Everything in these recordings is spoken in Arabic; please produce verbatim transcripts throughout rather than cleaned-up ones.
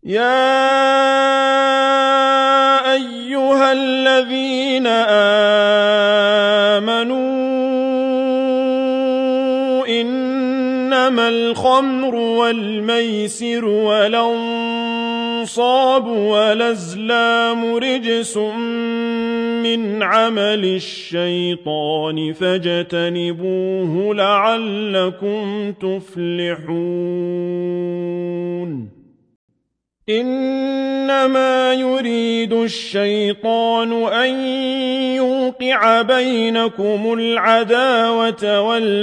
يا أيها الذين آمنوا إنما الخمر والميسر والأنصاب والأزلام رجس من عمل الشيطان فاجتنبوه لعلكم تفلحون إنما يريد الشيطان أن يوقع بينكم العداوة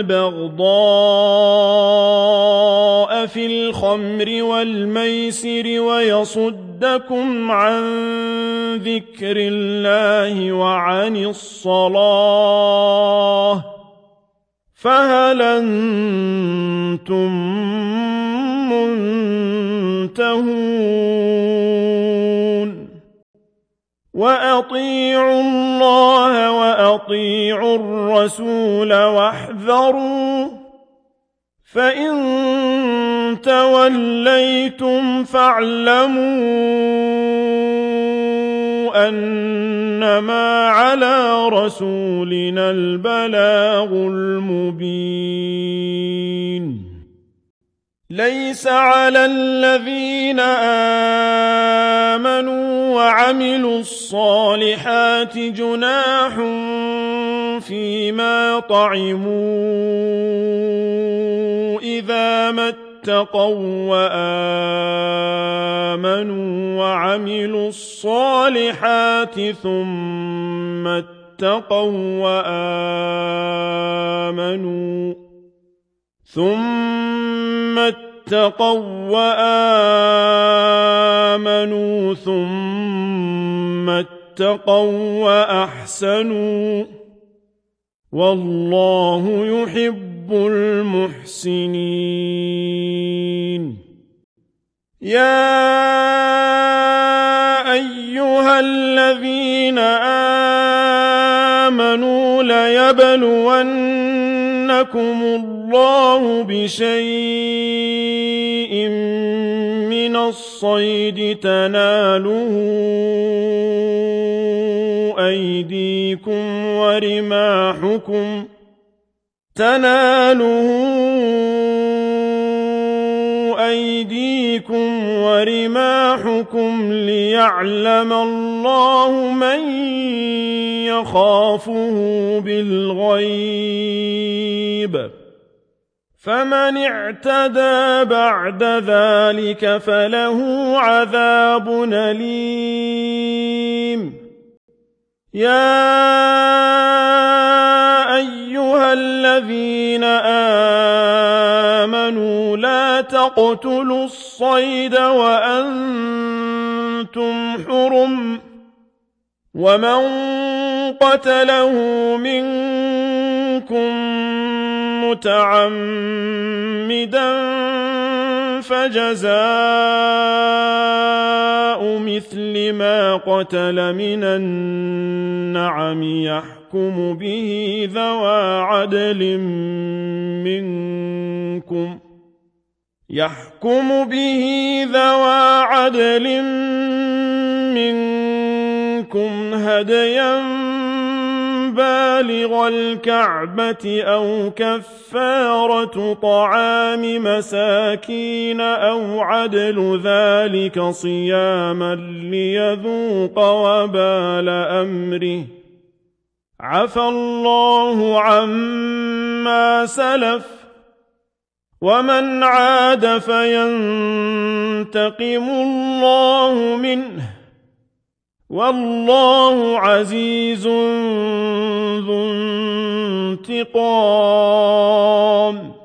والبغضاء في الخمر والميسر ويصدكم عن ذكر الله وعن الصلاة فهل أنتم منتهون وأطيعوا الله وأطيعوا الرسول واحذروا فإن توليتم فاعلموا أنما على رسولنا البلاغ المبين ليس على الذين آمنوا وعملوا الصالحات جناح فيما طعموا إذا ما اتقوا وآمنوا وعملوا الصالحات ثم اتقوا وآمنوا ثم اتقوا وآمنوا ثم اتقوا وأحسنوا والله يحب المحسنين يا أيها الذين آمنوا ليبلونكم الله بشيء من الصيد تناله أيديكم ورماحكم تناله أيديكم ورماحكم ليعلم الله من يخافه بالغيب فمن اعتدى بعد ذلك فله عذاب أليم يا أيها الذين آمنوا لا تقتلوا الصيد وأنتم حرم ومن قتله منكم متعمدا فجزاء مثل ما قتل من النعم يحكم به ذوى عدل منكم يحكم به ذوى عدل منكم هديا بالغ الكعبة أو كفارة طعام مساكين أو عدل ذلك صياما ليذوق وبال أمره عفى الله عما سلف ومن عاد فينتقم الله منه والله عزيز ذو انتقام